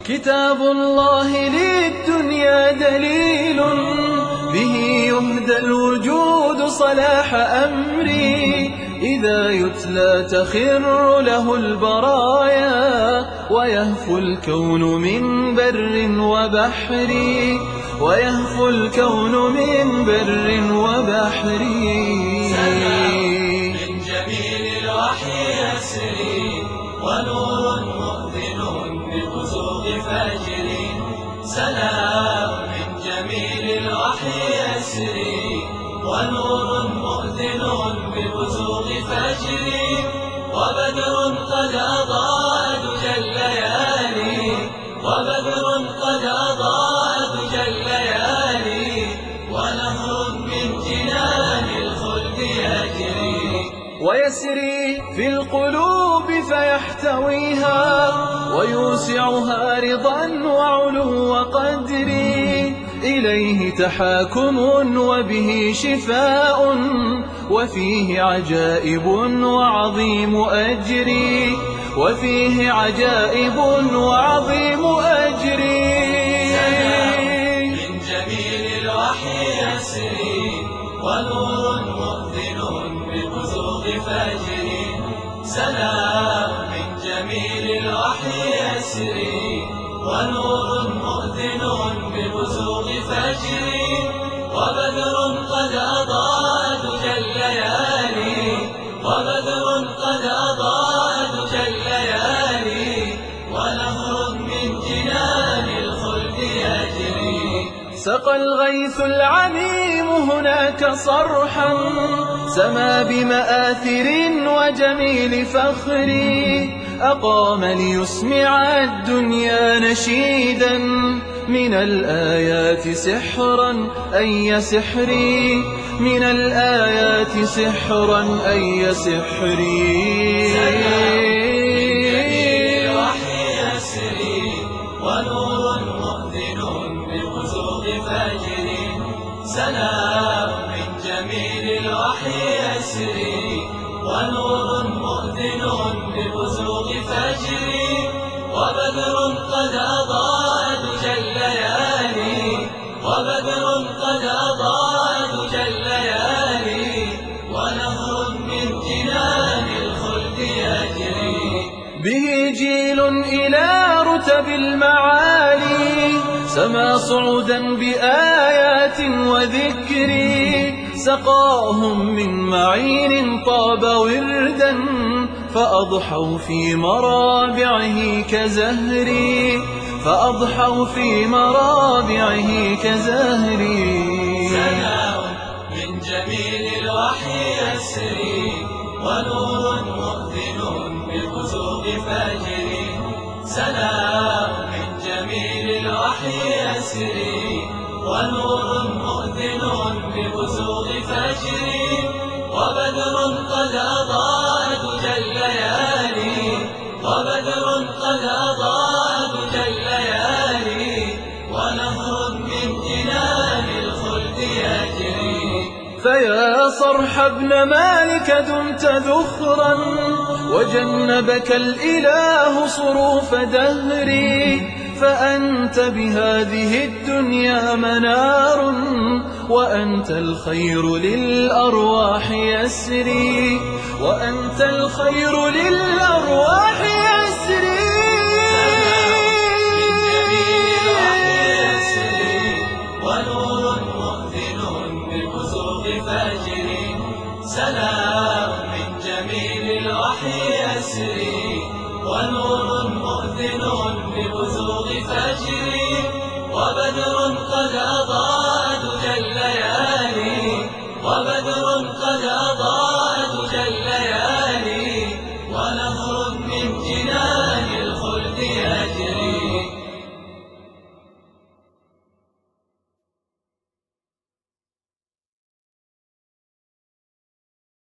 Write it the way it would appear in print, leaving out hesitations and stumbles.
كتاب الله للدنيا دليل، به يهدى الوجود صلاح أمري. إذا يتلى تخر له البرايا، ويهفو الكون من بر وبحر، ويهفو الكون من بر وبحر. سلام من جميل الوحي يسري، ونور مؤذن ببزوغ فجر. سلام من جميل الوحي يسري، ونور مؤذن ببزوغ فجر. وبدر قد أضاء دجى الليالي، وبدر قد أضاء دجى الليالي. ونهر من جنان الخلد يجري، ويسري في القلوب فيحتويها، ويوسعها رضا وعلو قدري. إليه تحاكم وبه شفاء، وفيه عجائب وعظيم أجري، وفيه عجائب وعظيم أجري. من جميل الوحي يسري، ونور مؤذن ببزوغ فجر. سلام من جميل الوحي يسري، ونور مؤذن ببزوغ فجر. وبدر قد أضاء دجى الليالي، وبدر قد أضاء دجى الليالي. ونهر من جنان الخلد يجري، سقى الغيث العميم هناك صرحا، سما بمآثر وجميل فخر. أقام ليسمع الدنيا نشيدا، من الآيات سحرا أي سحر، من الآيات سحرا أي سحر. ونور مؤذن ببزوغ فجر. سلام من جميل الوحي يسري، ونور مؤذن ببزوغ فجر. وبدر قد أضاء دجى الليالي، وبدر قد أضاء دجى الليالي. ونهر من جنان الخلد يجري، به جيل إلى رتب المعالي، سما صعودا بآيات وذكر. سقاهم من معين طاب وردا، فأضحوا في مرابعه كزهري، فأضحوا في مرابعه كزهري. سلام من جميل الوحي يسري، ونور مؤذن ببزوغ فجر. سلام من جميل الوحي يسري، ونور مؤذن ببزوغ فجر. وبدر قد أضاء دجى الليالي، وبدر قد أضاء دجى الليالي. ونهر من جنان الخلد يجري، فيا صرح ابن مالك دمت ذخرا، وجنبك الإله صروف دهري. فأنت بهذه الدنيا منار، وأنت الخير للأرواح يسري، وأنت الخير للأرواح يسري. من جميل الوحي يسري، ونور مؤذن ببزوغ فجر. سلام من جميل الوحي يسري، ونور مؤذن ببزوغ فجر.